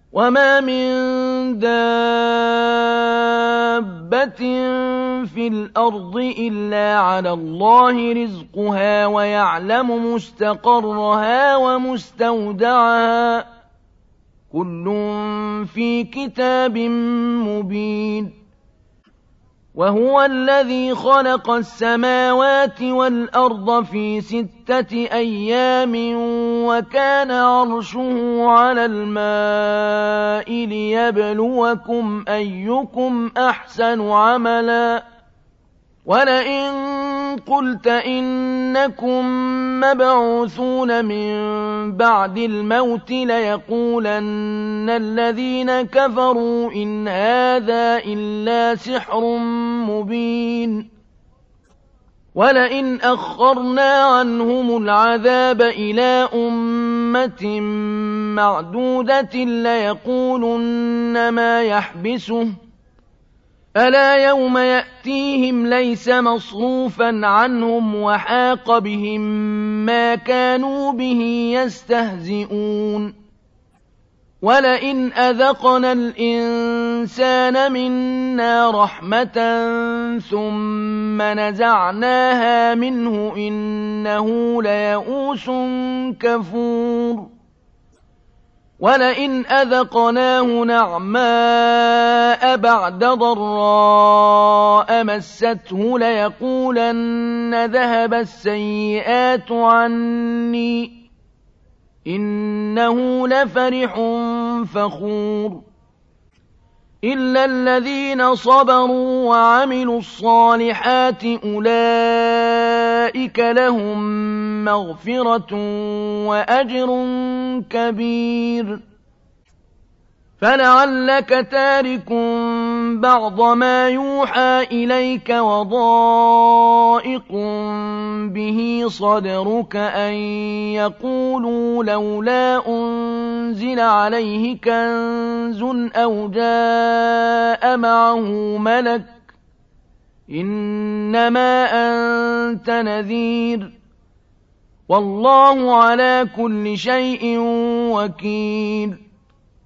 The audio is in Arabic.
وما من دابة في الأرض إلا على الله رزقها ويعلم مستقرها ومستودعها كل في كتاب مبين وهو الذي خلق السماوات والأرض في 6 أيام وكان عرشه على الماء ليبلوكم أيكم أحسن عملا ولئن قلت إنكم مبعوثون من بعد الموت ليقولن الذين كفروا إن هذا إلا سحر مبين ولئن أخرنا عنهم العذاب إلى أمة معدودة ليقولن ما يحبسه ألا يوم يأتيهم ليس مصروفا عنهم وحاق بهم ما كانوا به يستهزئون ولئن أذقنا الإنسان منا رحمة ثم نزعناها منه إنه ليئوس كفور ولئن أذقناه نعماء بعد ضراء مسته ليقولن ذهب السيئات عني إنه لفرح فخور إلا الذين صبروا وعملوا الصالحات أولئك لهم مغفرة وأجر كبير فلعلك تارك بعض ما يوحى إليك وضائق به صدرك أن يقولوا لولا أنزل عليه كنز أو جاء معه ملك إنما أنت نذير والله على كل شيء وكيل